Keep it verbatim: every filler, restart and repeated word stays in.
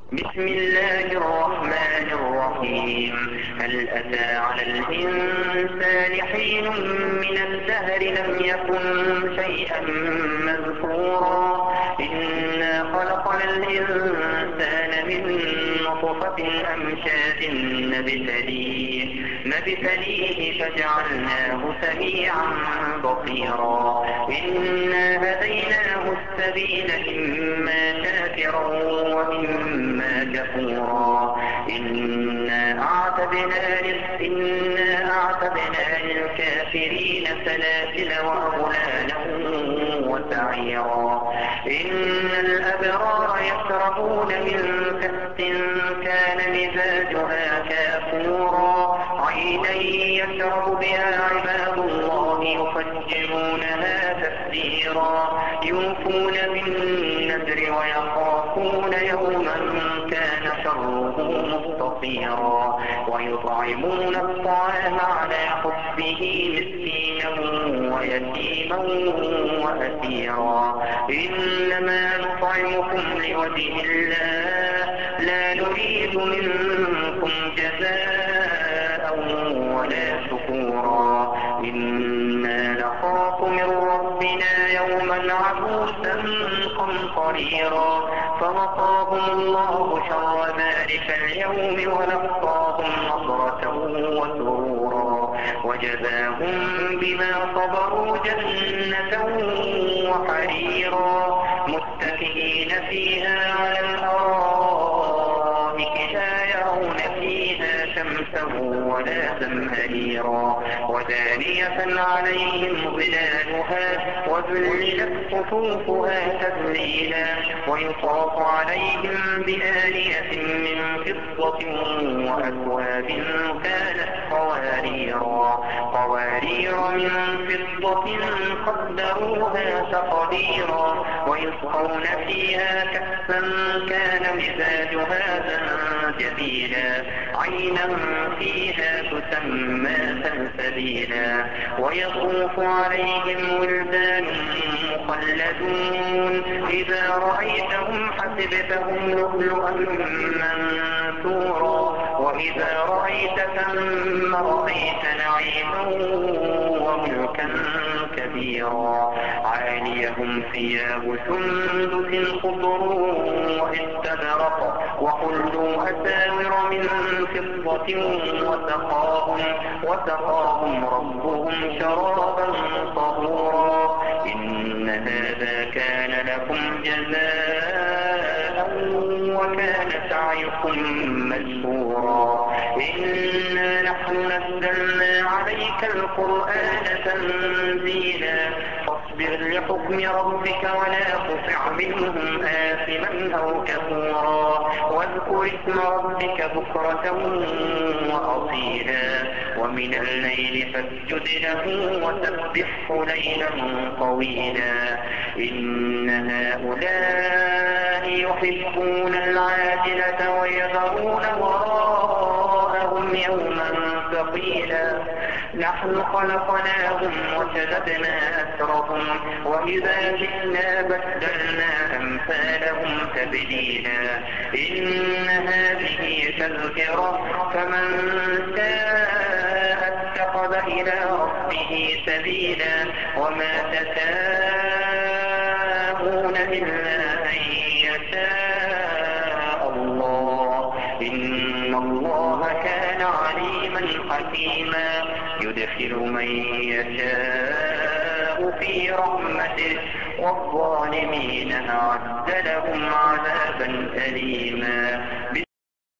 بسم الله الرحمن الرحيم. هل أتى على الإنسان حين من الدهر لم يكن شيئا مذكورا إنا خلقنا الإنسان من نطفة أمشاج نبتليه نبتليه فجعلناه سميعا بصيرا إنا هديناه السبيل إما شاكرا وإما كفورا إنا أعتدنا إنا أعتدنا للكافرين سلاسل وأغلالا وسعيرا إن الأبرار يشربون من كأس كان مزاجها كافورا عينا يشرب بها عباد الله يفجرونها تفجيرا يوفون بالنذر ويخافون يوما كان شره مستطيرا ويطعمون الطعام على حبه مسكينا ويتيما وأسيرا إنما نطعمكم لوجه الله لا نريد منكم جزاء ولا شكورا إنا نخاف من ربنا يوما عبوسا قمطريرا فوقاهم الله شر ذلك اليوم ولقاهم نضرة وسرورا وجزاهم بما صبروا جنة وحريرا متكئين فيها على الأرائك لا يرون فيها شمسا ولا زمهريرا ودانية عليهم ظلالها وذللت قطوفها تذليلا ويطاف عليهم بآنية من فضة وأكواب كانت قواريرا قوارير من فضة قدروها تقديرا ويسقون فيها كأسا كان مزاجها زنجبيلا عينا فيها تسمى سلسبيلا ويطوف عليهم ولدان مخلدون إذا رأيتهم حسبتهم لؤلؤا منثورا وإذا رأيت ثم رأيت نعيما وملكا كبيرا عاليهم ثياب سندس خضر واستبرق وحلوا أساور من فضة وسقاهم, وسقاهم ربهم شرابا طهورا إن هذا كان لكم جزاء وكان سعيكم مشكورا إنا نحن نزلنا عليك القرآن تنزيلا فاصبر لحكم ربك ولا تطع منهم آثما أو كفورا واذكر اسم ربك بكرة وأصيلا ومن الليل فاسجد له وسبحه ليلا طويلا إن هؤلاء يحبون العاجلة ويذرون وراءهم يوما ثقيلا نحن خلقناهم وشددنا أسرهم وإذا جئنا بدلنا أمثالهم تبديلا إن هذه تذكرة فمن شاء اتخذ إلى ربه سبيلا وما تشاءون إلا أن يشاء الله إن الله كان عليما حكيما يدخل من يشاء في رحمته والظالمين أعد لهم عذابا أليما.